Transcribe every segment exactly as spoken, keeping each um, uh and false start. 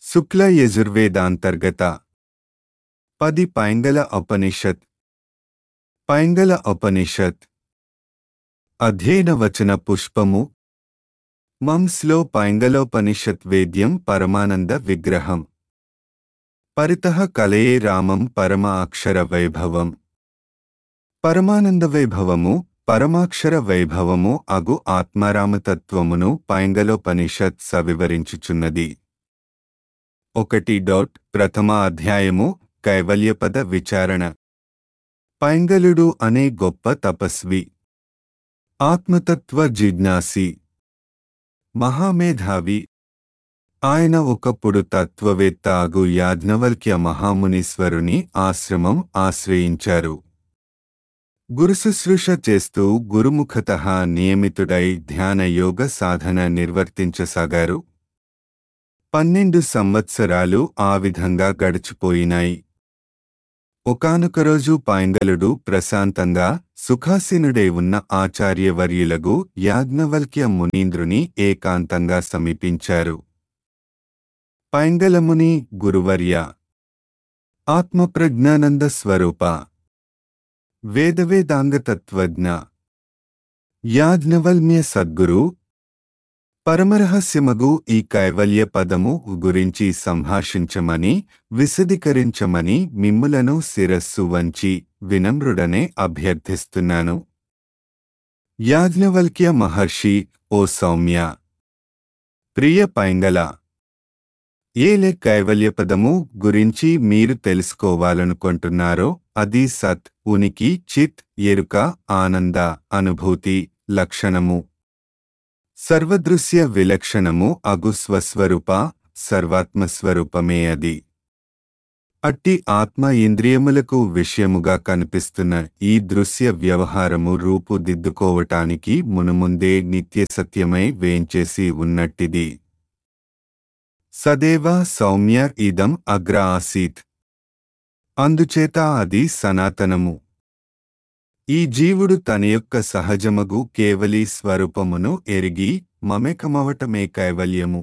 శుక్ల యజుర్వేదాంతర్గత పది పైంగల ఉపనిషత్ పైంగల ఉపనిషత్ అధ్యయనవచన పుష్పము మంస్లో పైంగలోపనిషత్ వేద్యం పరమానంద విగ్రహం పరితః కలయే రామం పరమ అక్షర వైభవం పరమానంద వైభవము పరమాక్షర వైభవము అగు ఆత్మారామతత్వమును పైంగలోపనిషత్ సవివరించుచున్నది. ఒకటి డాట్ ప్రథమ అధ్యాయము కైవల్యపద విచారణ. పైంగలుడు అనే గొప్ప తపస్వి, ఆత్మతత్వ జిజ్ఞాసి, మహామేధావి. ఆయన ఒకప్పుడు తత్వవేత్త అగు యాజ్ఞవల్క్య మహామునీశ్వరుని ఆశ్రమం ఆశ్రయించారు. గురుశుశ్రూష చేస్తూ గురుముఖతః నియమితుడై ధ్యాన యోగ సాధన నిర్వర్తించసాగారు. పన్నెండు సంవత్సరాలు ఆ విధంగా గడిచిపోయినాయి. ఒకానొక రోజు పైంగలుడు ప్రశాంతంగా సుఖాసీనుడై ఉన్న ఆచార్యవర్యులగు యాజ్ఞవల్క్య మునీంద్రుని ఏకాంతంగా సమీపించారు. పైంగలముని, గురువర్య, ఆత్మప్రజ్ఞానంద స్వరూప, వేదవేదాంగతత్వజ్ఞ, యాజ్ఞవల్క్య సద్గురు, పరమరహస్యమగు ఈ కైవల్య పదము గురించి సంభాషించమని, విశదీకరించమని మిమ్ములను శిరస్సు వంచి వినమ్రుడనే అభ్యర్థిస్తున్నాను. యాజ్ఞవల్క్య మహర్షి: ఓ సౌమ్య, ప్రియ పైంగల, ఏలే కైవల్యపదము గురించి మీరు తెలుసుకోవాలనుకుంటున్నారో అది సత్, ఉనికి, చిత్, ఎరుక, ఆనంద, అనుభూతి, లక్షణము, సర్వదృశ్య విలక్షణము అగు స్వస్వరూప సర్వాత్మస్వరూపమే అది. అట్టి ఆత్మ ఇంద్రియములకు విషయముగా కనిపిస్తున్న ఈ దృశ్య వ్యవహారము రూపుదిద్దుకోవటానికి మునుముందే నిత్యసత్యమై వేంచేసి ఉన్నట్టిది. సదేవ సౌమ్య ఇదం అగ్ర ఆసీత్. అందుచేత అది సనాతనము. ఈ జీవుడు తన యొక్క సహజమగు కేవలీ స్వరూపమును ఎరిగి మమేకమవటమే కైవల్యము.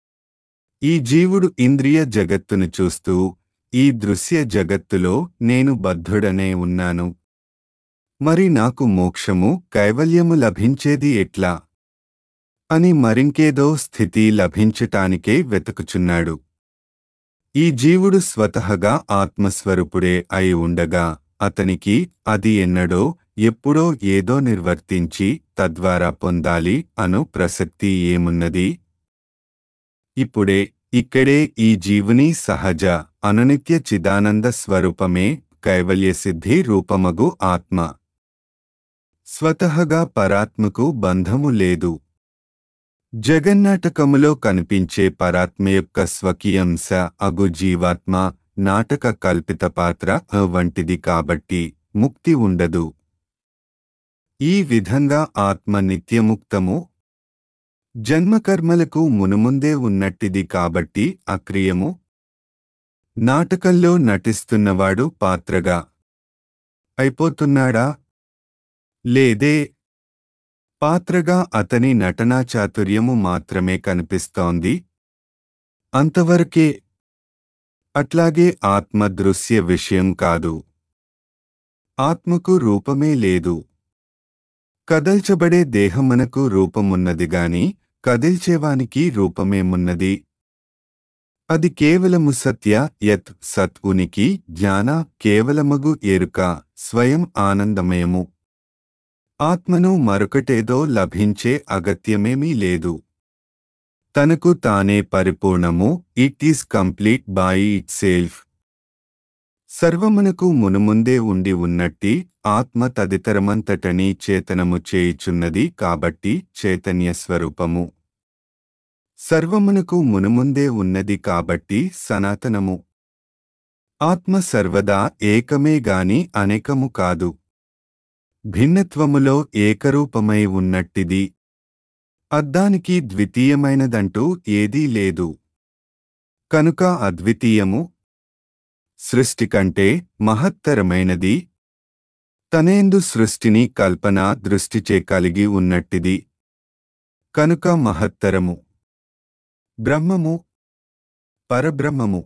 ఈ జీవుడు ఇంద్రియ జగత్తును చూస్తూ ఈ దృశ్య జగత్తులో నేను బద్ధుడనే ఉన్నాను, మరి నాకు మోక్షము, కైవల్యము లభించేది ఎట్లా అని మరింకేదో స్థితి లభించటానికే వెతుకుచున్నాడు. ఈ జీవుడు స్వతహగా ఆత్మస్వరూపుడే అయి ఉండగా అతనికి అది ఎన్నడో ఎప్పుడో ఏదో నిర్వర్తించి తద్వారా పొందాలి అను ప్రసక్తి ఏమున్నది? ఇప్పుడే ఇక్కడే ఈ జీవుని సహజ అనునిత్య చిదానంద స్వరూపమే కైవల్యసిద్ధి రూపమగు ఆత్మ. స్వతహగా పరాత్మకు బంధము లేదు. జగన్నాటకములో కనిపించే పరాత్మ యొక్క స్వకీయంశ అగు జీవాత్మ నాటక కల్పిత పాత్ర వంటిది కాబట్టి ముక్తి ఉండదు. ఈ విధంగా ఆత్మ నిత్యముక్తము, జన్మకర్మలకు మునుముందే ఉన్నట్టిది కాబట్టి అక్రియము. నాటకంలో నటిస్తున్నవాడు పాత్రగా అయిపోతున్నాడా? లేదే. పాత్రగా అతని నటనా చాతుర్యము మాత్రమే కనిపిస్తోంది, అంతవరకే. అట్లాగే ఆత్మ దృశ్య విషయం కాదు. ఆత్మకు రూపమే లేదు. కదల్చబడే దేహమునకు రూపమున్నదిగాని కదిల్చేవానికి రూపమేమున్నది? అది కేవలము సత్య, యత్, సత్, ఉనికి, జ్ఞాన, కేవలమగు ఎరుక, స్వయం ఆనందమయము. ఆత్మను మరొకటేదో లభించే అగత్యమేమీ లేదు. తనకు తానే పరిపూర్ణము. It is complete by itself. సర్వమునకు మునుముందే ఉండి ఉన్నట్టి ఆత్మ తదితరమంతటని చేతనము చేయుచున్నది కాబట్టి చైతన్య స్వరూపము. సర్వమునకు మునుముందే ఉన్నది కాబట్టి సనాతనము. ఆత్మ సర్వదా ఏకమే గాని అనేకము కాదు. భిన్నత్వములో ఏకరూపమై ఉన్నట్టిది. అద్దానికి ద్వితీయమైనదంటూ ఏదీ లేదు. కనుక అద్వితీయము. సృష్టి కంటే మహత్తరమైనది. తనేందు సృష్టిని కల్పన దృష్టిచే కలిగి ఉన్నట్టిది. కనుక మహత్తరము. బ్రహ్మము. పరబ్రహ్మము.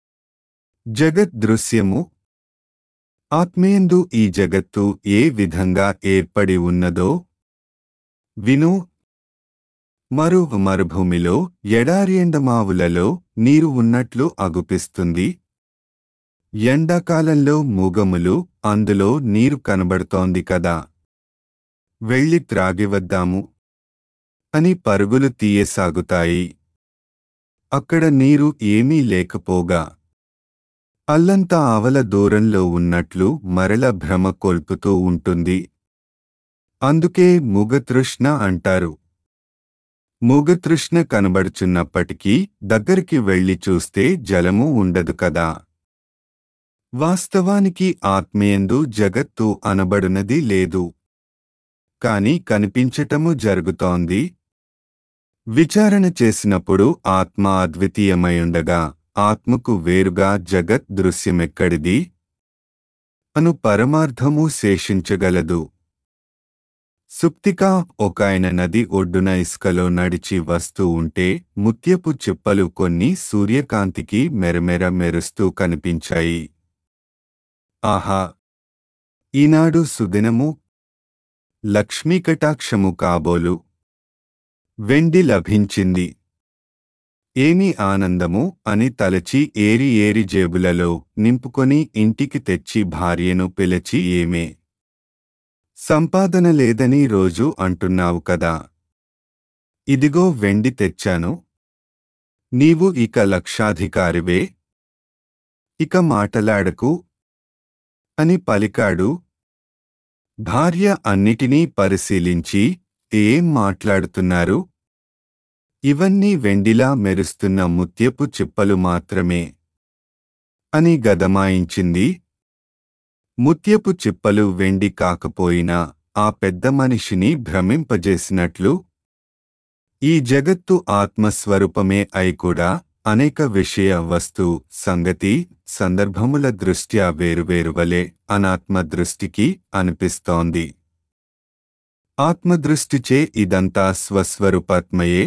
జగత్ దృశ్యము. ఆత్మయందు ఈ జగత్తు ఏ విధంగా ఏర్పడి ఉన్నదో విను. మరు మరుభూమిలో ఎడారియండమావులలో నీరు ఉన్నట్లు అగుపిస్తుంది. ఎండాకాలంలో మూగములు, అందులో నీరు కనబడుతోంది కదా, వెళ్ళి త్రాగివద్దాము అని పరుగులు తీయసాగుతాయి. అక్కడ నీరు ఏమీ లేకపోగా అల్లంత ఆవల దూరంలో ఉన్నట్లు మరల భ్రమ కొల్పుతూ ఉంటుంది. అందుకే మూగతృష్ణ అంటారు. మూగతృష్ణ కనబడుచున్నప్పటికీ దగ్గరికి వెళ్ళి చూస్తే జలము ఉండదు కదా. వాస్తవానికి ఆత్మయందు జగత్తు అనబడునది లేదు, కాని కనిపించటము జరుగుతోంది. విచారణ చేసినప్పుడు ఆత్మ అద్వితీయమయుండగా ఆత్మకు వేరుగా జగత్ దృశ్యమెక్కడిది అను పరమార్థము శేషించగలదు. సుప్తిక. ఒకాయన నది ఒడ్డున ఇసుకలో నడిచి వస్తూ ఉంటే ముత్యపు చిప్పలు కొన్ని సూర్యకాంతికి మెరమెర మెరుస్తూ కనిపించాయి. ఆహా! ఈనాడు సుదినము, లక్ష్మీకటాక్షము కాబోలు. వెండి లభించింది. ఏమి ఆనందము అని తలచి ఏరి ఏరి జేబులలో నింపుకొని ఇంటికి తెచ్చి భార్యను పిలిచి, ఏమే సంపాదన లేదని రోజు అంటున్నావు కదా, ఇదిగో వెండి తెచ్చాను, నీవు ఇక లక్షాధికారివే, ఇక మాటలాడకు అని పలికాడు. భార్య అన్నిటినీ పరిశీలించి, ఏం మాట్లాడుతున్నారు, ఇవన్నీ వెండిలా మెరుస్తున్న ముత్యపు చిప్పలు మాత్రమే అని గదమాయించింది. ముత్యపు చిప్పలు వెండి కాకపోయినా ఆ పెద్ద మనిషిని భ్రమింపజేసినట్లు ఈ జగత్తు ఆత్మస్వరూపమే అయి కూడా అనేక విషయ వస్తు సంగతి సందర్భముల దృష్ట్యా వేరువేరువలే అనాత్మ దృష్టికి అనిపిస్తోంది. ఆత్మదృష్టిచే ఇదంతా స్వస్వరూపాత్మయే.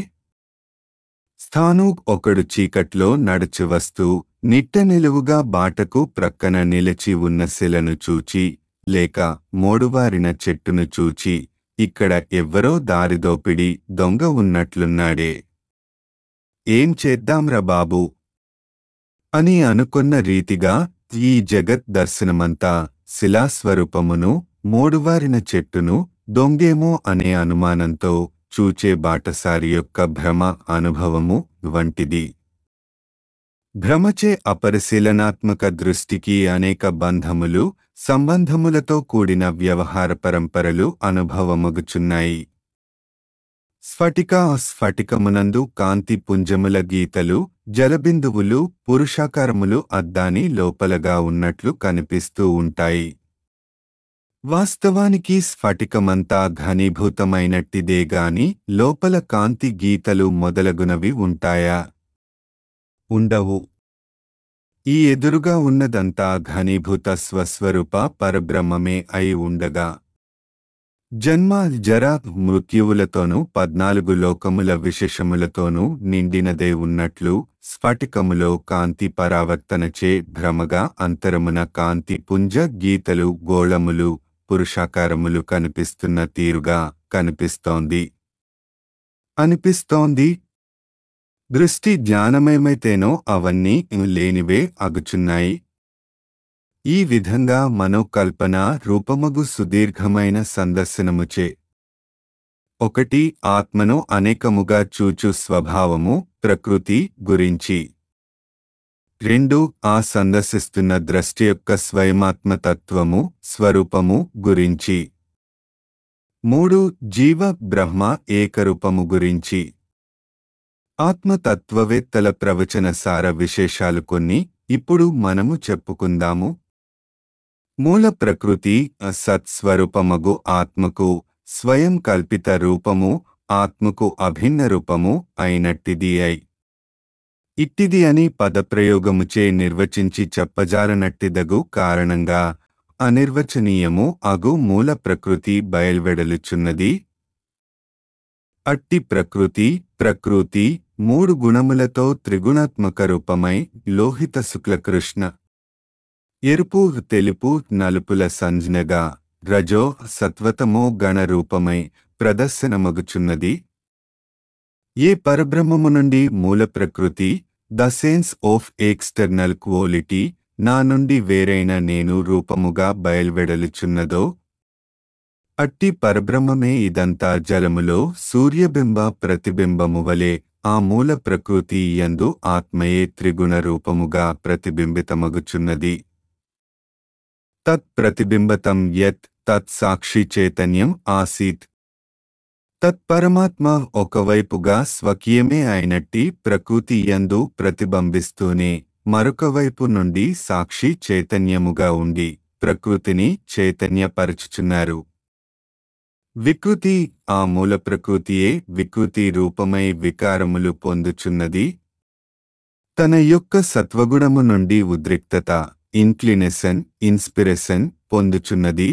స్థాను ఒకడు చీకట్లో నడిచి వస్తూ నిట్ట నిలువుగా బాటకు ప్రక్కన నిలిచి ఉన్న శిలను చూచి, లేక మోడువారిన చెట్టును చూచి, ఇక్కడ ఎవ్వరో దారిదోపిడి దొంగ ఉన్నట్లున్నాడే, ఏం చేద్దాంరా బాబూ అని అనుకొన్న రీతిగా ఈ జగత్ దర్శనమంతా శిలాస్వరూపమును, మోడువారిన చెట్టును దొంగేమో అనే అనుమానంతో చూచే బాటసారి యొక్క భ్రమ అనుభవము వంటిది. భ్రమచే అపరిశీలనాత్మక దృష్టికి అనేక బంధములు, సంబంధములతో కూడిన వ్యవహార పరంపరలు అనుభవమగుచున్నాయి. స్ఫటిక స్ఫటికమునందు కాంతి పుంజముల గీతలు, జలబిందువులు, పురుషాకారములు అద్దాని లోపలగా ఉన్నట్లు కనిపిస్తూ ఉంటాయి. వాస్తవానికి స్ఫటికమంతా ఘనీభూతమైనట్టిదే గాని లోపల కాంతి గీతలు మొదలగునవి ఉంటాయా? ఉండవు. ఈ ఎదురుగా ఉన్నదంతా ఘనీభూత స్వస్వరూప పరబ్రహ్మమే అయి ఉండగా జన్మ జర మృత్యువులతోనూ పద్నాలుగు లోకముల విశేషములతోనూ నిండినదే ఉన్నట్లు స్ఫటికములో కాంతి పరావర్తనచే భ్రమగా అంతరమున కాంతి పుంజ గీతలు, గోళములు, పురుషాకారములు కనిపిస్తున్న తీరుగా కనిపిస్తోంది అనిపిస్తోంది. దృష్టి జ్ఞానమయమైతేనో అవన్నీ లేనివే అగుచున్నాయి. ఈ విధంగా మనోకల్పన రూపమగు సుదీర్ఘమైన సందర్శనముచే ఒకటి ఆత్మను అనేకముగా చూచు స్వభావము, ప్రకృతి గురించి, రెండు ఆ సందర్శిస్తున్న ద్రష్టి యొక్క స్వయమాత్మతత్వము, స్వరూపము గురించి, మూడు జీవ బ్రహ్మ ఏకరూపము గురించి. ఆత్మతత్వవేత్తల ప్రవచన సార విశేషాలు కొన్ని ఇప్పుడు మనము చెప్పుకుందాము. మూల ప్రకృతి సత్స్వరూపమగు ఆత్మకు స్వయం కల్పిత రూపము, ఆత్మకు అభిన్న రూపము అయినట్టిది అయి ఇట్టిది అని పదప్రయోగముచే నిర్వచించి చెప్పజాలనట్టిదగు కారణంగా అనిర్వచనీయము అగు మూల ప్రకృతి బయల్వెడలుచున్నది. అట్టి ప్రకృతి, ప్రకృతి మూడు గుణములతో త్రిగుణాత్మక రూపమై లోహిత శుక్లకృష్ణ ఎరుపు తెలుపు నలుపుల సంజ్ఞగా రజో సత్వతమో గణ రూపమై ప్రదర్శనమగుచున్నది. ఏ పరబ్రహ్మము నుండి మూల ప్రకృతి the sense of external quality నా నుండి వేరైన నేను రూపముగా బయల్వెడలుచున్నదో అట్టి పరబ్రహ్మమే ఇదంతా జలములో సూర్యబింబ ప్రతిబింబము వలె ఆ మూల ప్రకృతి యందు ఆత్మయే త్రిగుణ రూపముగా ప్రతిబింబితమగుచున్నది. తత్ ప్రతిబింబతం యత్ తత్ సాక్షి చైతన్యం ఆసీత్. తత్పరమాత్మ ఒకవైపుగా స్వకీయమే అయినట్టి ప్రకృతి యందు ప్రతిబింబిస్తూనే మరొకవైపు నుండి సాక్షి చైతన్యముగా ఉండి ప్రకృతిని చైతన్యపరచుచున్నారు. వికృతి ఆ మూల ప్రకృతియే వికృతి రూపమై వికారములు పొందుచున్నది. తన యొక్క సత్వగుణము నుండి ఉద్రిక్తత ఇన్క్లినేషన్ ఇన్స్పిరేషన్ పొందుచున్నది.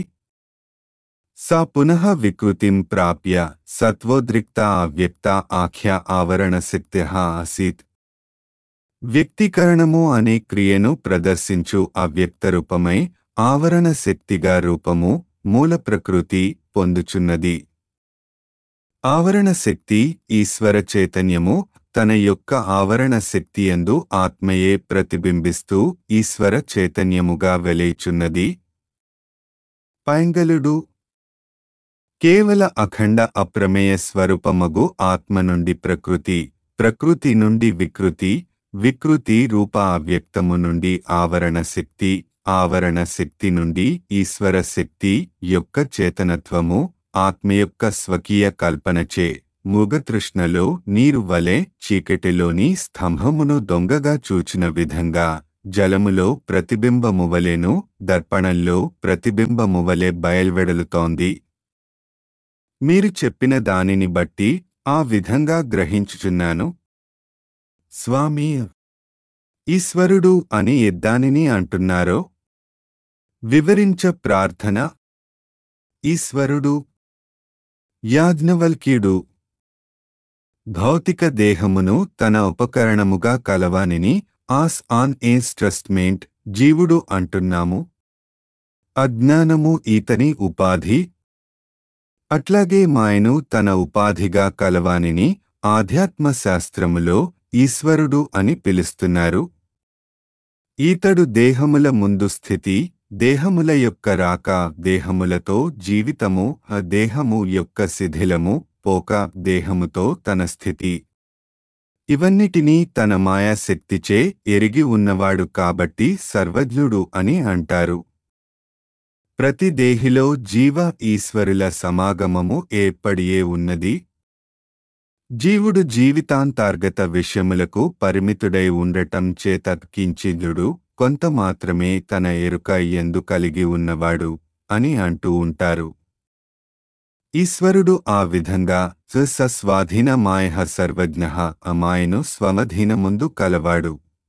సా పునః వికృతిం ప్రాప్య సత్వోద్రిక్త అవ్యక్త ఆఖ్య ఆవరణశక్త్యః ఆసీత్. వ్యక్తీకరణము అనే క్రియను ప్రదర్శించు అవ్యక్త రూపమై ఆవరణ శక్తిగా రూపము మూల ప్రకృతి పొందుచున్నది. ఆవరణ శక్తి ఈశ్వర చైతన్యము తన యొక్క ఆవరణ శక్తియందు ఆత్మయే ప్రతిబింబిస్తూ ఈశ్వర చైతన్యముగా వెలేచున్నది. పైంగలుడు కేవల అఖండ అప్రమేయ స్వరూపమగు ఆత్మ నుండి ప్రకృతి, ప్రకృతి నుండి వికృతి, వికృతి రూప అవ్యక్తము నుండి ఆవరణ శక్తి, ఆవరణ శక్తి నుండి ఈశ్వర శక్తి యొక్క చేతనత్వము ఆత్మ యొక్క స్వకీయ కల్పనచే మూగతృష్ణలో నీరు వలె చీకటిలోని స్తంభమును దొంగగా చూచిన విధంగా జలములో ప్రతిబింబమువలెను దర్పణంలో ప్రతిబింబమువలె బయల్వెడలుతోంది. మీరు చెప్పిన దానిని బట్టి ఆ విధంగా గ్రహించుచున్నాను స్వామి. ఈశ్వరుడు అని ఎద్దానిని అంటున్నారో వివరించ ప్రార్థన. ఈశ్వరుడు యాజ్ఞవల్క్యుడు భౌతిక దేహమును తన ఉపకరణముగా కలవానిని ఆస్ ఆన్ ఇన్స్ట్రస్ట్మెంట్ జీవుడు అంటున్నాము. అజ్ఞానము ఈతని ఉపాధి. అట్లాగే మాయను తన ఉపాధిగా కలవానిని ఆధ్యాత్మ శాస్త్రములో ఈశ్వరుడు అని పిలుస్తున్నారు. ఈతడు దేహముల ముందు స్థితి, దేహముల యొక్క రాక, దేహములతో జీవితము, దేహము యొక్క శిథిలము, పోక, దేహముతో తన స్థితి, ఇవన్నిటినీ తన మాయాశక్తిచే ఎరిగి ఉన్నవాడు కాబట్టి సర్వజ్ఞుడు అని అంటారు. ప్రతి దేహిలో జీవ ఈశ్వరుల సమాగమము ఏర్పడియే ఉన్నది. జీవుడు జీవితాంతర్గత విషయములకు పరిమితుడై ఉండటం చేత కించిదుడు కొంత మాత్రమే తన ఎరుక యందు కలిగి ఉన్నవాడు అని అంటూ ఉంటారు. ఈశ్వరుడు ఆ విధంగా స్వస్వాధీన మాయః సర్వజ్ఞః అమాయను స్వమధీనముందు కలవాడు.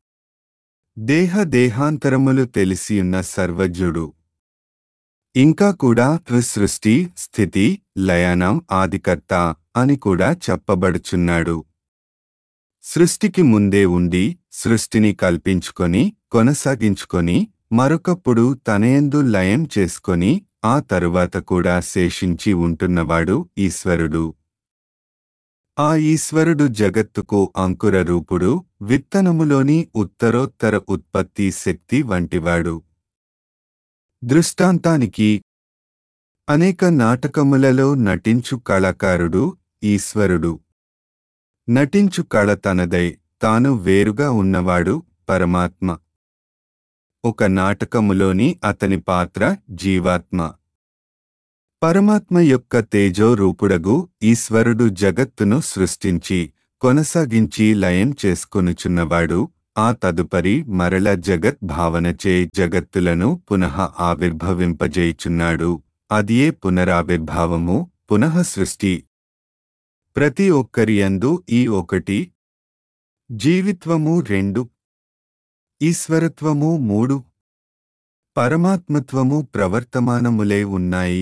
దేహ దేహాంతరములు తెలిసియున్న సర్వజ్ఞుడు. ఇంకా కూడా సృష్టి స్థితి లయనం ఆదికర్త అని కూడా చెప్పబడుచున్నాడు. సృష్టికి ముందే ఉండి సృష్టిని కల్పించుకొని కొనసాగించుకొని మరొకప్పుడు తనయందు లయం చేసుకొని ఆ తరువాత కూడా శేషించి ఉంటున్నవాడు ఈశ్వరుడు. ఆ ఈశ్వరుడు జగత్తుకు అంకుర రూపుడు, విత్తనములోని ఉత్తరోత్తర ఉత్పత్తి శక్తి వంటివాడు. దృష్టాంతానికి అనేక నాటకములలో నటించు కళాకారుడు ఈశ్వరుడు. నటించు కళ తనదై తాను వేరుగా ఉన్నవాడు పరమాత్మ. ఒక నాటకములోని అతని పాత్ర జీవాత్మ. పరమాత్మ యొక్క తేజో రూపుడగు ఈశ్వరుడు జగత్తును సృష్టించి కొనసాగించి లయం చేసుకొనుచున్నవాడు. ఆ తదుపరి మరల జగత్ భావనచే జగత్తులను పునః ఆవిర్భవింపజేయుచున్నాడు. అదియే పునరావిర్భావము, పునః సృష్టి. ప్రతి ఒక్కరియందు ఈ ఒకటి. జీవిత్వము రెండు, ఈశ్వరత్వము మూడు, పరమాత్మత్వము ప్రవర్తమానములే ఉన్నాయి.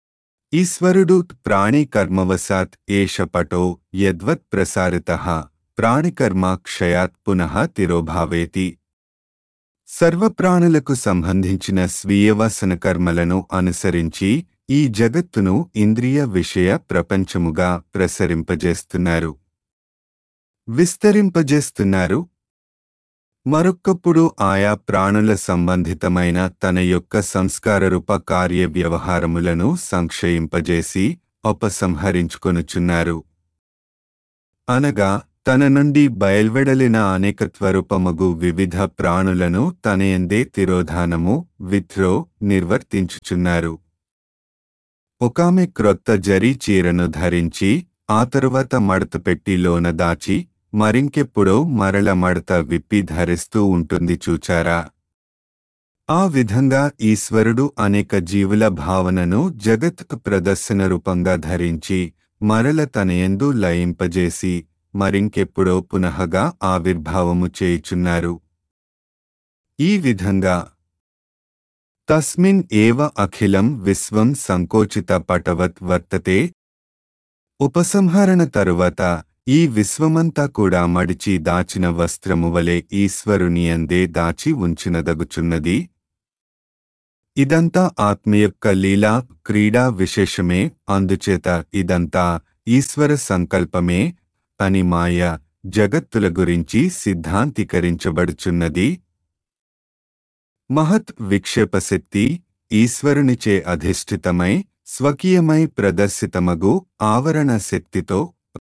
ఈశ్వరుడు ప్రాణి కర్మవశాత్ ఏష పటో యద్వత్ ప్రసారితః ప్రాణికర్మ క్షయాత్ పునః తిరోభావేతి. సర్వప్రాణులకు సంబంధించిన స్వీయ వాసన కర్మలను అనుసరించి ఈ జగత్తును ఇంద్రియ విషయ ప్రపంచముగా ప్రసరింపజేస్తున్నారు, విస్తరింపజేస్తున్నారు. మరొక్కప్పుడు ఆయా ప్రాణుల సంబంధితమైన తన యొక్క సంస్కారరూప కార్య వ్యవహారములను సంక్షయింపజేసి ఉపసంహరించుకొనుచున్నారు. అనగా తన నుండి బయల్వెడలిన అనేకత్వరూపమగు వివిధ ప్రాణులను తనయందే తిరోధానము విత్రో నిర్వర్తించుచున్నారు. ఒకామె క్రొత్త జరీ చీరను ధరించి ఆ తరువాత మడతపెట్టి లోన దాచి మరింకెప్పుడో మరల మడత విప్పి ధరిస్తూ ఉంటుంది చూచారా? ఆ విధంగా ఈశ్వరుడు అనేక జీవుల భావనను జగత్ ప్రదర్శన రూపంగా ధరించి మరల తనయందు లయింపజేసి మరింకెప్పుడో పునఃగా ఆవిర్భావము చేయుచున్నారు. ఈ విధంగా తస్మిన్ ఏవ అఖిలం విశ్వం సంకోచిత పటవత్ వర్తతే. ఉపసంహరణ తరువాత ఈ విశ్వమంతా కూడా మడిచి దాచిన వస్త్రము వలె ఈశ్వరుని అందే దాచి ఉంచినదగుచున్నది. ఇదంతా ఆత్మ యొక్క లీలా క్రీడా విశేషమే. అందుచేత ఇదంతా ఈశ్వర సంకల్పమే అని మాయ జగత్తుల గురించి సిద్ధాంతీకరించబడుచున్నది. మహత్ విక్షేపశక్తి ఈశ్వరునిచే అధిష్ఠితమై స్వకీయమై ప్రదర్శితమగు ఆవరణ శక్తితో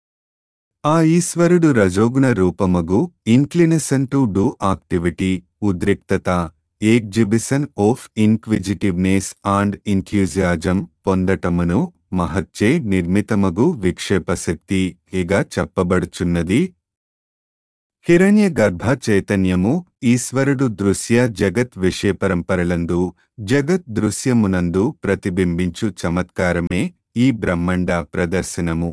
ఆ ఈశ్వరుడు రజోగుణ రూపమగు ఇన్క్లినేషన్ టు డూ యాక్టివిటీ, ఉద్రిక్తత, exhibition of inquisitiveness and enthusiasm పొందటమును మహచ్చే నిర్మితమగు విక్షేపశక్తి ఇగా చెప్పబడుచున్నది. హిరణ్య గర్భ చైతన్యము ఈశ్వరుడు దృశ్య జగత్ విషయపరంపరలందు జగత్ దృశ్యమునందు ప్రతిబింబించు చమత్కారమే ఈ బ్రహ్మాండ ప్రదర్శనము.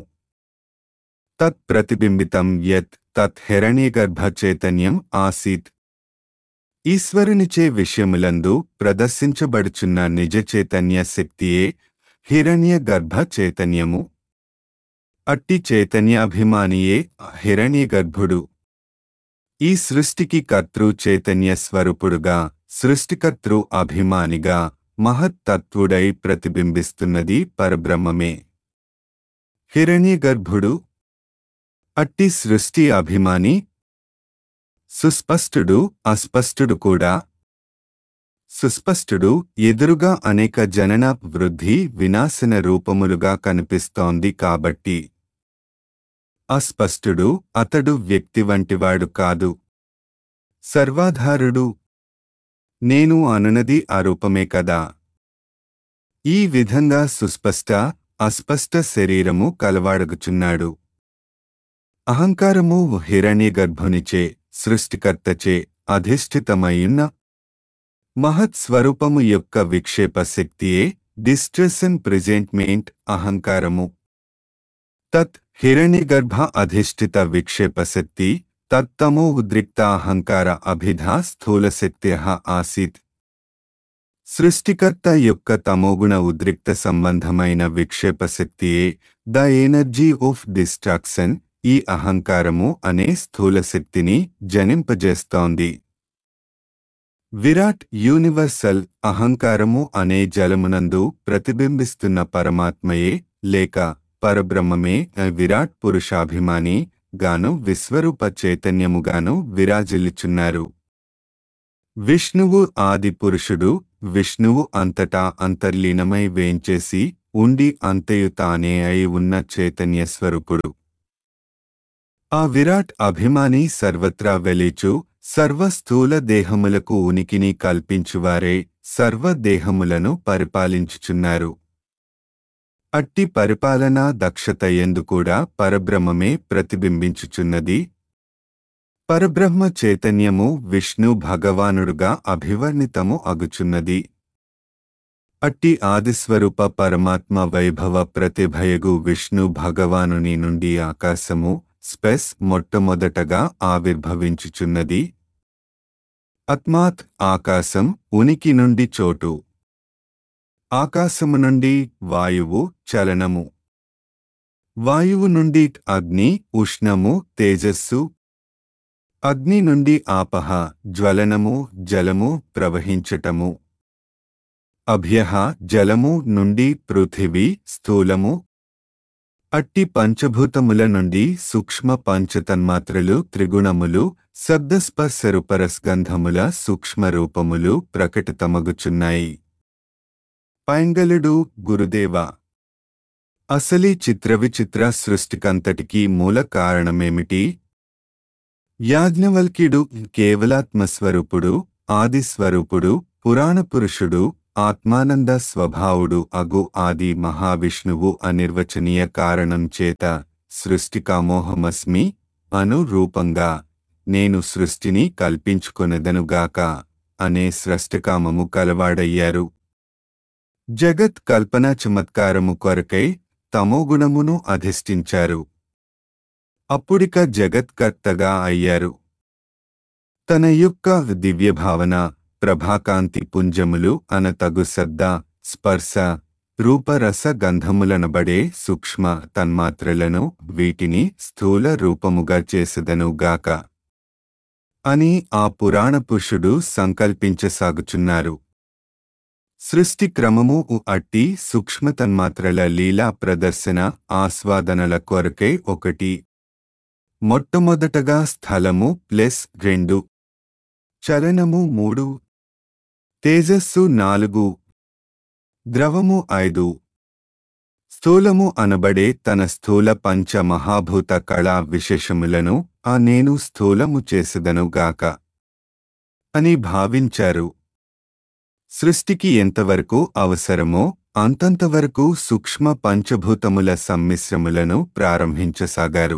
తత్ ప్రతిబింబితం యత్ తత్ హిరణ్యగర్భ చైతన్యం ఆసీత్. ఈశ్వరునిచే విషయములందు ప్రదర్శించబడుచున్న నిజ చైతన్య శక్తియే హిరణ్య గర్భ చైతన్యము. అట్టి చైతన్యాభిమానియే హిరణ్యగర్భుడు. ఈ సృష్టికి కర్తృ చైతన్య స్వరూపుడుగా సృష్టికర్తృ అభిమానిగా మహత్తత్వుడై ప్రతిబింబిస్తున్నది పరబ్రహ్మమే హిరణ్యగర్భుడు. అట్టి సృష్టి అభిమాని సుస్పష్టుడు, అస్పష్టుడు కూడా. సుస్పష్టుడు ఎదురుగా అనేక జనన వృద్ధి వినాశన రూపములుగా కనిపిస్తోంది కాబట్టి. అస్పష్టుడు అతడు వ్యక్తి వంటివాడు కాదు, సర్వాధారుడు. నేను అనునది ఆ రూపమే కదా. ఈ విధంగా సుస్పష్ట అస్పష్ట శరీరము కలవాడగుచున్నాడు. అహంకారము హిరణ్యగర్భునిచే సృష్టికర్తచే అధిష్ఠితమయున్న మహత్ స్వరూపము యొక్క విక్షేప శక్తియే డిస్ట్రెసన్ ప్రెజెంట్మెంట్ అహంకారము. తత్ హిరణ్యగర్భ అధిష్ఠిత విక్షేపశక్తి తత్తమో ఉద్రిక్త అహంకార అభిధా స్థూలశక్త్యః ఆసీత్. సృష్టికర్త యొక్క తమోగుణ ఉద్రిక్త సంబంధమైన విక్షేపశక్తియే ద ఎనర్జీ ఆఫ్ డిస్ట్రాక్షన్ ఈ అహంకారము అనే స్థూలశక్తిని జనింపజేస్తోంది. విరాట్ యూనివర్సల్ అహంకారము అనే జలమునందు ప్రతిబింబిస్తున్న పరమాత్మయే లేక పరబ్రహ్మమే విరాట్ పురుషాభిమాని గాను విశ్వరూప చైతన్యముగాను విరాజిల్లుచున్నారు. విష్ణువు ఆది పురుషుడు. విష్ణువు అంతటా అంతర్లీనమై వేంచేసి ఉండి అంతయు తానే అయి ఉన్న చైతన్య స్వరూపుడు. ఆ విరాట్ అభిమాని సర్వత్రా వెలిచు సర్వ స్థూల దేహములకు ఉనికిని కల్పించువారే సర్వ దేహములను పరిపాలించుచున్నారు. అట్టి పరిపాలనా దక్షత యందు కూడా పరబ్రహ్మమే ప్రతిబింబించుచున్నది. పరబ్రహ్మ చైతన్యము విష్ణు భగవానుడుగా అభివర్ణితము అగుచున్నది. అట్టి ఆదిస్వరూప పరమాత్మ వైభవ ప్రతిభయగు విష్ణు భగవానుని నుండి ఆకాశము స్పేస్ మొట్టమొదటగా ఆవిర్భవించుచున్నది. అత్మాత్ ఆకాశం ఉనికి నుండి చోటు, ఆకాశము నుండి వాయువు చలనము. వాయువు నుండి అగ్ని, ఉష్ణము, తేజస్సు. అగ్ని నుండి ఆపహ, జ్వలనము, జలము, ప్రవహించటము. అభ్యః, జలము నుండి పృథివీ, స్థూలము. అట్టి పంచభూతముల నుండి సూక్ష్మ పంచతన్మాత్రలు, త్రిగుణములు, శబ్దస్పర్శరూపరస్గంధముల సూక్ష్మరూపములు ప్రకటితమగుచున్నాయి. పైంగలుడు గురుదేవ, అసలీ చిత్రవిచిత్ర సృష్టికంతటికీ మూల కారణమేమిటి? యాజ్ఞవల్క్యుడు కేవలాత్మస్వరూపుడు, ఆదిస్వరూపుడు, పురాణపురుషుడు, ఆత్మానంద స్వభావుడు అగు ఆది మహావిష్ణువు అనిర్వచనీయ కారణం చేత సృష్టికామోహమస్మి అను రూపంగా నేను సృష్టిని కల్పించుకొనెదనుగాక అనే స్రష్టకామము కలవాడయ్యారు. జగత్ కల్పనా చమత్కారము కొరకై తమోగుణమును అధిష్ఠించారు. అప్పుడిక జగత్కర్తగా అయ్యారు. తన యొక్క దివ్యభావన, ప్రభాకాంతి పుంజములు అనతగు శబ్ద, స్పర్శ, రూపరస గంధములనబడే సూక్ష్మ తన్మాత్రలను వీటిని స్థూల రూపముగా చేసెదనుగాక అని ఆ పురాణపురుషుడు సంకల్పించసాగుచున్నారు. సృష్టి క్రమము అట్టి సూక్ష్మతన్మాత్రల లీలా ప్రదర్శన ఆస్వాదనల కొరకై ఒకటి. మొట్టమొదటగా స్థలము ప్లస్ రెండు, చలనము మూడు, తేజస్సు నాలుగు, ద్రవము ఐదు, స్థూలము అనబడే తన స్థూల పంచ మహాభూత కళా విశేషములను ఆ నేను స్థూలము చేసెదనుగాక అని భావించారు. సృష్టికి ఎంతవరకు అవసరమో అంతంతవరకు సూక్ష్మ పంచభూతముల సమ్మిశ్రములను ప్రారంభించసాగారు.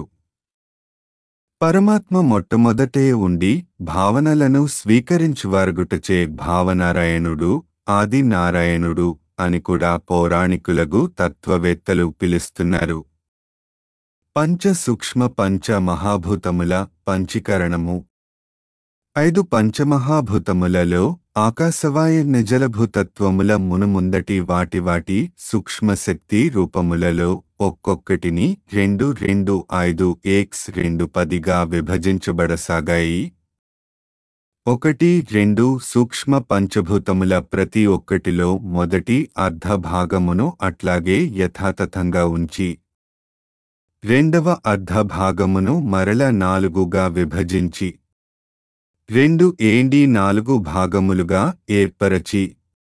పరమాత్మ మొట్టమొదటే ఉండి భావనలను స్వీకరించువారుగుటచే భావనారాయణుడు, ఆది నారాయణుడు అని కూడా పౌరాణికులగు తత్వవేత్తలు పిలుస్తున్నారు. పంచ సూక్ష్మ పంచ మహాభూతముల పంచీకరణము. ఐదు పంచమహాభూతములలో ఆకాశవాయ నిజలభూతత్వముల మునుముందటి వాటి వాటి సూక్ష్మశక్తి రూపములలో ఒక్కొక్కటిని రెండు రెండు ఐదు ఎక్స్ రెండు పదిగా విభజించబడసాగాయి. ఒకటి రెండు సూక్ష్మ పంచభూతముల ప్రతి ఒక్కటిలో మొదటి అర్ధభాగమును అట్లాగే యథాతథంగా ఉంచి రెండవ అర్ధభాగమును మరల నాలుగుగా విభజించి రెండు ఏండి నాలుగు భాగములుగా ఏర్పరచి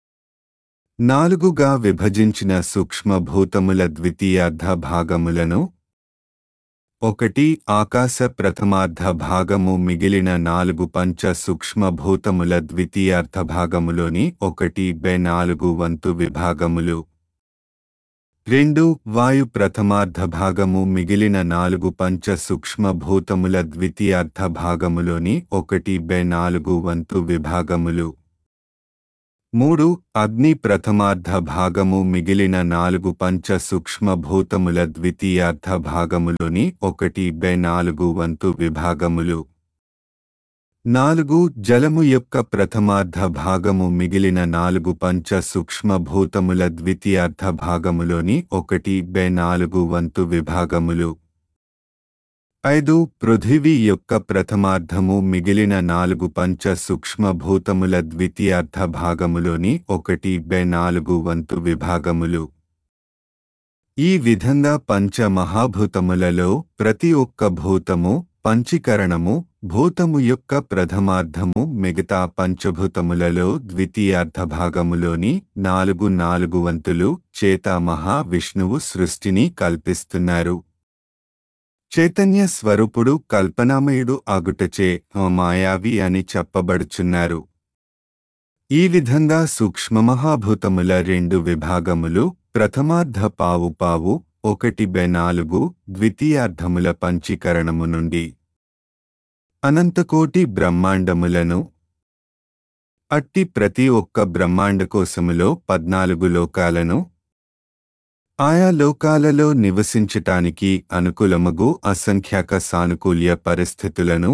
నాలుగుగా విభజించిన సూక్ష్మభూతముల ద్వితీయార్ధ భాగములను ఒకటి ఆకాశ ప్రథమార్ధ భాగము మిగిలిన నాలుగు పంచ సూక్ష్మభూతముల ద్వితీయార్ధ భాగములోని ఒకటి బై నాలుగు వంతు విభాగములు. రెండు వాయు ప్రథమార్ధ భాగము మిగిలిన నాలుగు పంచ సూక్ష్మభూతముల ద్వితీయార్ధ భాగములోని ఒకటి బై నాలుగు వంతు విభాగములు. మూడు అగ్ని ప్రథమార్ధ భాగము మిగిలిన నాలుగు పంచ సూక్ష్మభూతముల ద్వితీయార్ధ భాగములోని ఒకటి బై నాలుగు వంతు విభాగములు. నాలుగు జలము యొక్క ప్రథమార్ధ భాగము మిగిలిన నాలుగు పంచ సూక్ష్మభూతముల ద్వితీయార్ధ భాగములోని ఒకటి బై నాలుగు వంతు విభాగములు. ఐదు పృథివీ యొక్క ప్రథమార్ధము మిగిలిన నాలుగు పంచ సూక్ష్మభూతముల ద్వితీయార్ధ భాగములోని ఒకటి బై నాలుగు వంతు విభాగములు. ఈ విధంగా పంచ మహాభూతములలో ప్రతి ఒక్క భూతము పంచీకరణము భూతము యొక్క ప్రథమార్ధము మిగతా పంచభూతములలో ద్వితీయార్ధ భాగములోని నాలుగు నాలుగు వంతులు చేత మహావిష్ణువు సృష్టిని కల్పిస్తున్నారు. చైతన్య స్వరూపుడు కల్పనామయుడు అగుటచే మాయావి అని చెప్పబడుచున్నారు. ఈ విధంగా సూక్ష్మమహాభూతముల రెండు విభాగములు ప్రథమార్ధ పావు పావు ఒకటి బై నాలుగు ద్వితీయార్ధముల పంచీకరణము నుండి అనంతకోటి బ్రహ్మాండములను అట్టి ప్రతి ఒక్క బ్రహ్మాండకోశములో పద్నాలుగు లోకాలను ఆయా లోకాలలో నివసించటానికి అనుకూలమగు అసంఖ్యాక సానుకూల్య పరిస్థితులను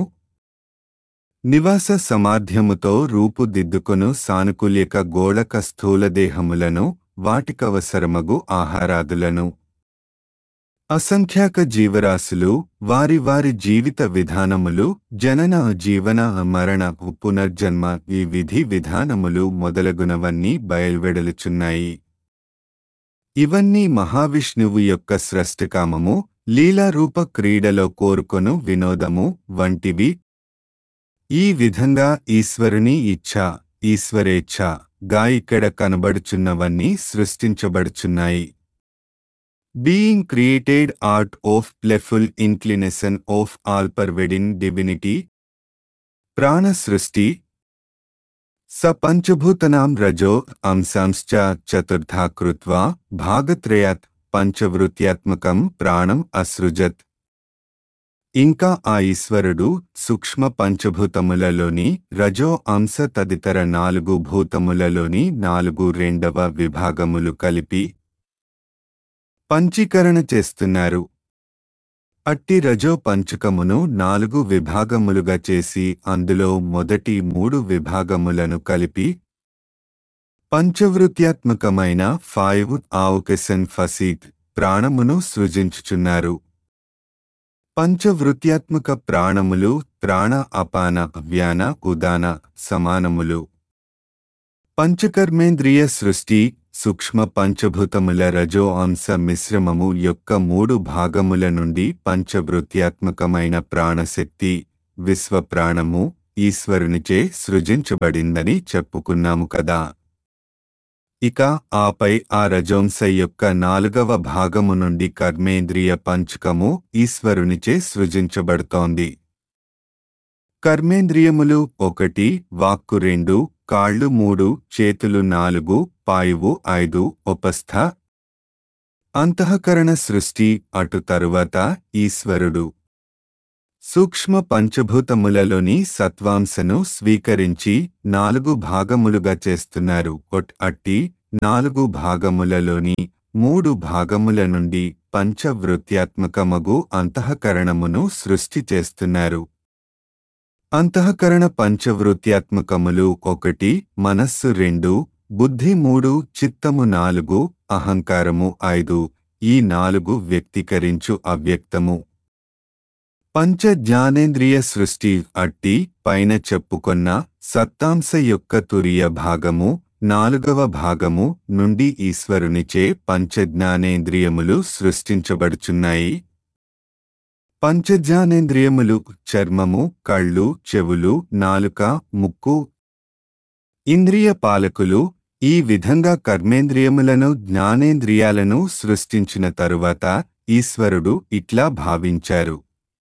నివాస సమాధ్యముతో రూపుదిద్దుకొను సానుకూల్యక గోళక స్థూలదేహములను వాటికవసరమగు ఆహారాదులను అసంఖ్యాక జీవరాశులు వారి వారి జీవిత విధానములు, జనన జీవన మరణ పునర్జన్మ ఈ విధి విధానములు మొదలగునవన్నీ బయల్వెడలుచున్నాయి. ఇవన్నీ మహావిష్ణువు యొక్క స్రష్టకామము, లీలారూప క్రీడలో కోరుకొను వినోదము వంటివి. ఈ విధంగా ఈశ్వరుని ఇచ్ఛ, ఈశ్వరేచ్ఛ గా ఇక్కడ కనబడుచున్నవన్నీ సృష్టించబడుచున్నాయి. Being created out of playful inclination of all-pervading divinity. ప్రాణ సృష్టి. స పంచభూతనాం రజో అంశాంశ్చ చతుర్థా కృత్వా భాగత్రయాత్ పంచవృత్యాత్మకం ప్రాణం అసృజత్. ఇంకా ఆ ఈశ్వరుడు సూక్ష్మ పంచభూతములలోని రజో అంశ తదితర నాలుగు భూతములలోని నాలుగు రెండవ విభాగములు కలిపి పంచీకరణ చేస్తున్నారు. అట్టి రజో పంచకమును నాలుగు విభాగములుగా చేసి అందులో మొదటి మూడు విభాగములను కలిపి పంచవృత్యాత్మకమైన ఫైవ్ ఆవుకెసన్ ఫసీద్ ప్రాణమును సృజించుచున్నారు. పంచవృత్యాత్మక ప్రాణములు ప్రాణ అపాన వ్యాన ఉదాన సమానములు. పంచకర్మేంద్రియ సృష్టి సూక్ష్మ పంచభూతముల రజో అంశ మిశ్రమము యొక్క మూడు భాగముల నుండి పంచవృత్యాత్మకమైన ప్రాణశక్తి విశ్వప్రాణము ఈశ్వరునిచే సృజించబడిందని చెప్పుకున్నాము కదా. ఇక ఆపై ఆ రజోంశ యొక్క నాలుగవ భాగము నుండి కర్మేంద్రియ పంచకము ఈశ్వరునిచే సృజించబడుతోంది. కర్మేంద్రియములు ఒకటి, వాక్కు రెండు, కాళ్ళు మూడు, చేతులు నాలుగు, పాయువు ఐదు, ఉపస్థ. అంతఃకరణ సృష్టి అటు తరువాత ఈశ్వరుడు సూక్ష్మ పంచభూతములలోని సత్వాంశను స్వీకరించి నాలుగు భాగములుగా చేస్తున్నారు. ఒట్ అట్టి నాలుగు భాగములలోని మూడు భాగముల నుండి పంచవృత్యాత్మకమగు అంతఃకరణమును సృష్టి చేస్తున్నారు. అంతఃకరణ పంచవృత్యాత్మకములు ఒకటి, మనస్సు రెండు, బుద్ధి మూడు, చిత్తము నాలుగు, అహంకారము ఐదు. ఈ నాలుగు వ్యక్తీకరించు అవ్యక్తము. పంచ జ్ఞానేంద్రియ సృష్టి అట్టి పైన చెప్పుకొన్న సత్తాంశ యొక్క తురియ భాగము నాలుగవ భాగము నుండి ఈశ్వరునిచే పంచజ్ఞానేంద్రియములు సృష్టించబడుచున్నాయి. పంచజ్ఞానేంద్రియములు చర్మము, కళ్ళు, చెవులు, నాలుక, ముక్కు. ఇంద్రియ పాలకులు. ఈ విధంగా కర్మేంద్రియములను జ్ఞానేంద్రియాలను సృష్టించిన తరువాత ఈశ్వరుడు ఇట్లా భావించారు.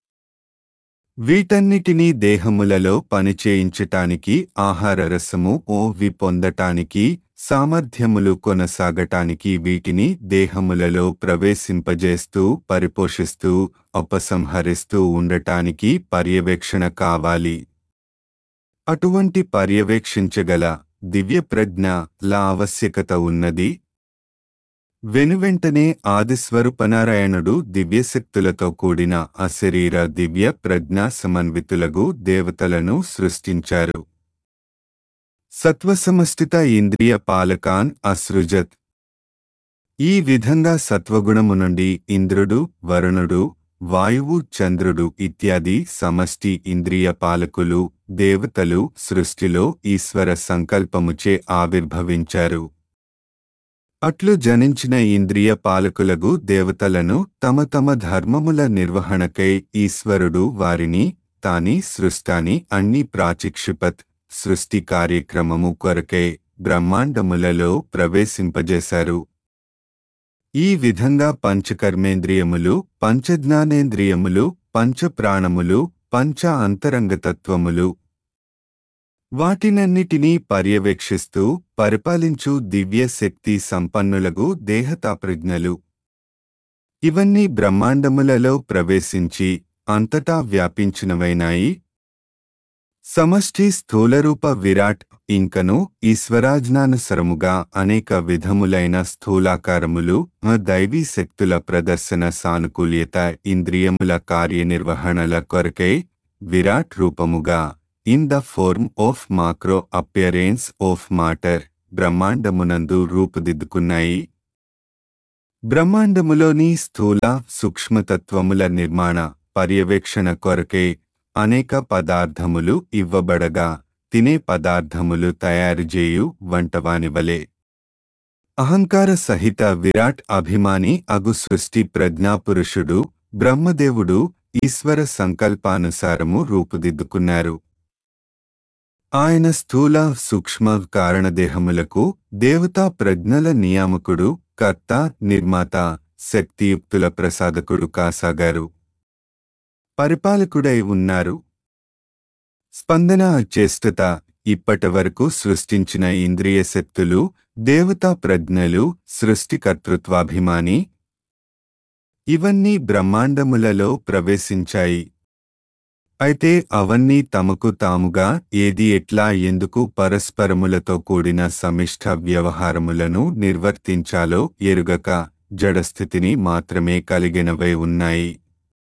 వీటన్నిటినీ దేహములలో పనిచేయించటానికి, ఆహారరసము ఓవి పొందటానికి, సామర్థ్యములు కొనసాగటానికి వీటిని దేహములలో ప్రవేశింపజేస్తూ పరిపోషిస్తూ ఉపసంహరిస్తూ ఉండటానికి పర్యవేక్షణ కావాలి. అటువంటి పర్యవేక్షించగల దివ్య ప్రజ్ఞ లా ఆవశ్యకత ఉన్నది. వెనువెంటనే ఆదిస్వరూపనారాయణుడు దివ్యశక్తులతో కూడిన అశరీర దివ్య ప్రజ్ఞా సమన్వితులగు దేవతలను సృష్టించారు. సత్వసమష్టిత ఇంద్రియ పాలకాన్ అసృజత్. ఈ విధంగా సత్వగుణము నుండి ఇంద్రుడు, వరుణుడు, వాయువు, చంద్రుడు ఇత్యాది సమష్టి ఇంద్రియ పాలకులు దేవతలు సృష్టిలో ఈశ్వర సంకల్పముచే ఆవిర్భవించారు. అట్లు జనించిన ఇంద్రియ పాలకులగు దేవతలను తమ తమ ధర్మముల నిర్వహణకై ఈశ్వరుడు వారిని తాని సృష్టాని అన్ని ప్రాచిక్షిపత్ సృష్టి కార్యక్రమము కొరకై బ్రహ్మాండములలో ప్రవేశింపజేశారు. ఈ విధంగా పంచకర్మేంద్రియములు, పంచజ్ఞానేంద్రియములు, పంచప్రాణములు, పంచ అంతరంగతత్వములు వాటినన్నిటినీ పర్యవేక్షిస్తూ పరిపాలించు దివ్య శక్తి సంపన్నులగు దేహతాప్రజ్ఞలు ఇవన్నీ బ్రహ్మాండములలో ప్రవేశించి అంతటా వ్యాపించినవైనాయి. సమష్టి స్థూలరూప విరాట్ ఇంకను ఈశ్వరాజ్ఞానుసరముగా అనేక విధములైన స్థూలాకారములు దైవీ శక్తుల ప్రదర్శన సానుకూల్యత ఇంద్రియముల కార్యనిర్వహణల కొరకై విరాట్ రూపముగా in the form of macro appearance of matter బ్రహ్మాండమునందు రూపుదిద్దుకున్నాయి. బ్రహ్మాండములోని స్థూల సూక్ష్మతత్వముల నిర్మాణ పర్యవేక్షణ కొరకే అనేక పదార్థములు ఇవ్వబడగా తినే పదార్థములు తయారుజేయు వంటవానివలే అహంకార సహిత విరాట్ అభిమాని అగు సృష్టి ప్రజ్ఞాపురుషుడు బ్రహ్మదేవుడు ఈశ్వర సంకల్పానుసారము రూపుదిద్దుకున్నారు. ఆయన స్థూల సూక్ష్మ కారణదేహములకు దేవతా ప్రజ్ఞల నియామకుడు, కర్త, నిర్మాత, శక్తియుక్తుల ప్రసాదకుడు కాసాగారు. పరిపాలకుడై ఉన్నారు. స్పందన చేష్టత ఇప్పటివరకు సృష్టించిన ఇంద్రియ శక్తులు, దేవతా ప్రజ్ఞలు, సృష్టికర్తృత్వాభిమాని ఇవన్నీ బ్రహ్మాండములలో ప్రవేశించాయి. అయితే అవన్నీ తమకు తాముగా ఏది ఎట్లా ఎందుకు పరస్పరములతో కూడిన సమిష్ట వ్యవహారములను నిర్వర్తించాలో ఎరుగక జడస్థితిని మాత్రమే కలిగినవై ఉన్నాయి.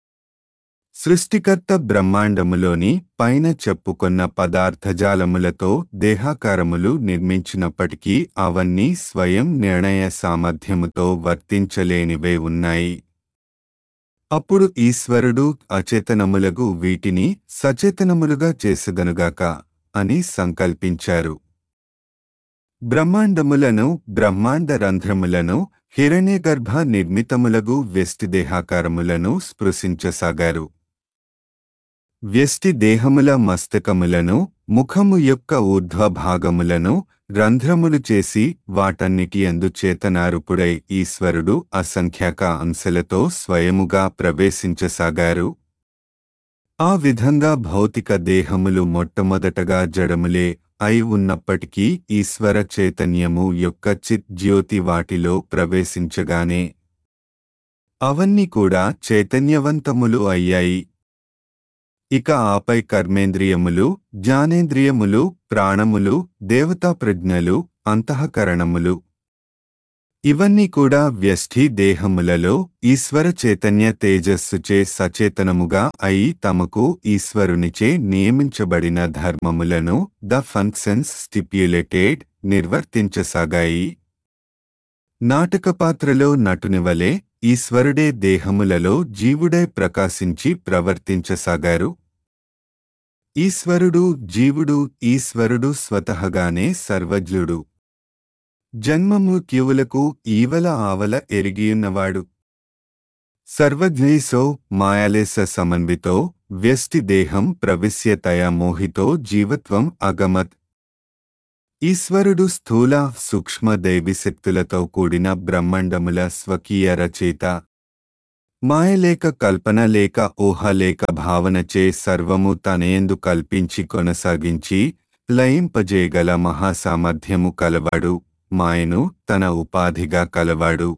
సృష్టికర్త బ్రహ్మాండములోని పైన చెప్పుకొన్న పదార్థజాలములతో దేహాకారములు నిర్మించినప్పటికీ అవన్నీ స్వయం నిర్ణయ సామర్థ్యముతో వర్తించలేనివే ఉన్నాయి. అప్పుడు ఈశ్వరుడు అచేతనములగు వీటిని సచేతనములుగా చేసెదనుగాక అని సంకల్పించారు. బ్రహ్మాండములను, బ్రహ్మాండ రంధ్రములను, హిరణ్యగర్భ నిర్మితములగు వ్యష్టిదేహాకారములను స్పృశించసాగారు. వ్యష్టి దేహముల మస్తకములను, ముఖము యొక్క ఊర్ధ్వభాగములను రంధ్రములు చేసి వాటన్నిటి యందు చేతనారూపుడై ఈశ్వరుడు అసంఖ్యాక అంశలతో స్వయముగా ప్రవేశించసాగారు. ఆ విధంగా భౌతిక దేహములు మొట్టమొదటగా జడములే అయి ఉన్నప్పటికీ ఈశ్వర చైతన్యము యొక్క చిత్ జ్యోతి వాటిలో ప్రవేశించగానే అవన్నీ కూడా చైతన్యవంతములు అయ్యాయి. ఇక ఆపై కర్మేంద్రియములు, జ్ఞానేంద్రియములు, ప్రాణములు, దేవతా ప్రజ్ఞలు, అంతఃకరణములు ఇవన్నీ కూడా వ్యష్టి దేహములలో ఈశ్వర చైతన్య తేజస్సుచే సచేతనముగా అయి తమకు ఈశ్వరునిచే నియమించబడిన ధర్మములను ద ఫంక్షన్స్ స్టిప్యులేటెడ్ నిర్వర్తించసాగాయి. నాటకపాత్రలో నటునివలే ఈశ్వరుడే దేహములలో జీవుడై ప్రకాశించి ప్రవర్తించసాగారు. ఈశ్వరుడు జీవుడు ఈశ్వరుడు స్వతహగానే సర్వజ్ఞుడు. జన్మమృత్యువులకు ఈవల ఆవల ఎరిగియున్నవాడు. సర్వజ్ఞైసో మాయాలేస సమన్వితో వ్యష్టి దేహం ప్రవిశ్యతయా మోహితో జీవత్వం అగమత్. ఈశ్వరుడు స్థూల సూక్ష్మ దైవీశక్తులతో కూడిన బ్రహ్మాండముల స్వకీయ రచయిత. మాయలేక కల్పన లేక ఊహ లేక భావనచే సర్వము తనయందు కల్పించి కొనసాగించి లయింపజేయగల మహాసామర్థ్యము కలవాడు. మాయను తన ఉపాధిగా కలవాడు.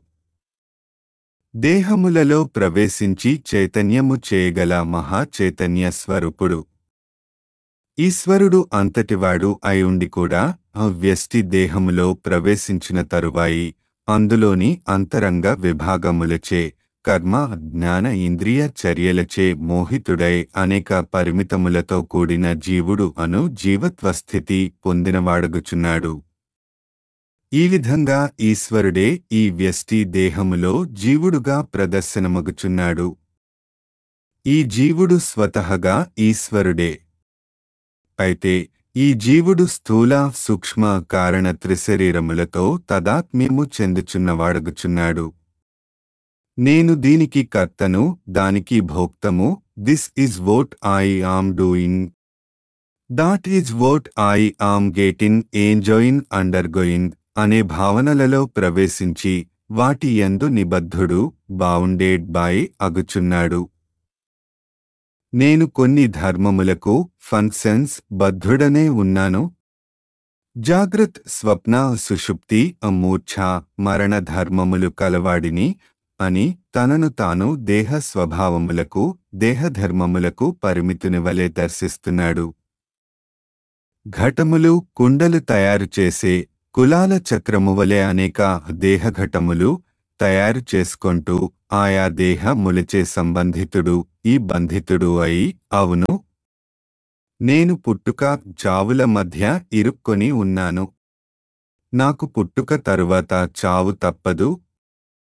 దేహములలో ప్రవేశించి చైతన్యము చేయగల మహా చైతన్య స్వరూపుడు. ఈశ్వరుడు అంతటివాడు అయుండి కూడా వ్యష్టి దేహములో ప్రవేశించిన తరువాయి అందులోని అంతరంగ విభాగములచే కర్మ, జ్ఞాన, ఇంద్రియ చర్యలచే మోహితుడై అనేక పరిమితములతో కూడిన జీవుడు అను జీవత్వస్థితి పొందినవాడగుచున్నాడు. ఈ విధంగా ఈశ్వరుడే ఈ వ్యష్టి దేహములో జీవుడుగా ప్రదర్శనమగుచున్నాడు. ఈ జీవుడు స్వతహగా ఈశ్వరుడే. అయితే ఈ జీవుడు స్థూల సూక్ష్మ కారణ త్రిశరీరములతో తదాత్మ్యము చెందుచున్నవాడగుచున్నాడు. నేను దీనికి కర్తను, దానికి భోక్తము, this is what I am doing, that is what I am getting, enjoying, undergoing అనే భావనలలో ప్రవేశించి వాటి యందు నిబద్ధుడు, బౌండెడ్ బై అగుచున్నాడు. నేను కొన్ని ధర్మములకు ఫంక్షన్స్ బద్ధుడనే ఉన్నాను. జాగ్రత్, స్వప్న, సుషుప్తి, మూర్ఛ, మరణ ధర్మములు కలవాడిని అని తనను తాను దేహ స్వభావములకు, దేహధర్మములకు పరిమితునివలే దర్శిస్తున్నాడు. ఘటములు, కుండలు తయారు చేసే కులాల చక్రమువలే అనేక దేహఘటములు తయారు చేసుకొంటూ ఆయా దేహములచే సంబంధితుడు, ఈ బంధితుడు అయి, అవును నేను పుట్టుక చావుల మధ్య ఇరుక్కొని ఉన్నాను. నాకు పుట్టుక తరువాత చావు తప్పదు.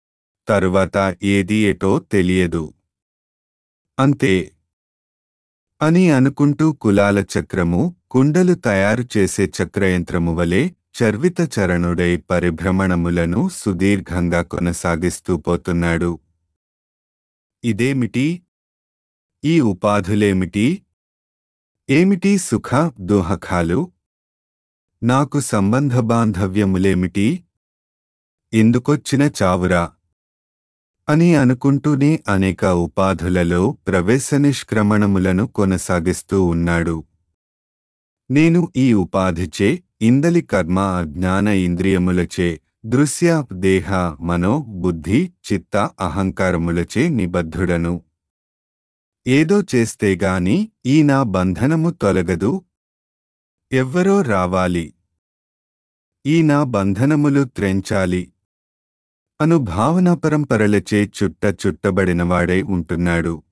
తరువాత ఏది ఎటో తెలియదు. అంతే అని అనుకుంటూ కులాల చక్రము, కుండలు తయారు చేసే చక్రయంత్రము వలె చర్విత చరణుడై పరిభ్రమణములను సుదీర్ఘంగా కొనసాగిస్తూ పోతున్నాడు. ఇదేమిటి? ఈ ఉపాధులేమిటి? ఏమిటి సుఖ దుఃఖాలు? నాకు సంబంధ బాంధవ్యములేమిటి? ఎందుకొచ్చిన చావురా అని అనుకుంటూనే అనేక ఉపాధులలో ప్రవేశ నిష్క్రమణములను కొనసాగిస్తూ ఉన్నాడు. నేను ఈ ఉపాధిచే, ఇందలి కర్మ అజ్ఞాన ఇంద్రియములచే, దృశ్య దేహ మనో బుద్ధి చిత్త అహంకారములచే నిబద్ధుడను. ఏదో చేస్తేగాని ఈ నా బంధనము తొలగదు. ఎవ్వరో రావాలి, ఈ నా బంధనములు త్రెంచాలి అను భావన పరంపరలచే చుట్ట చుట్టబడినవాడై ఉంటున్నాడు.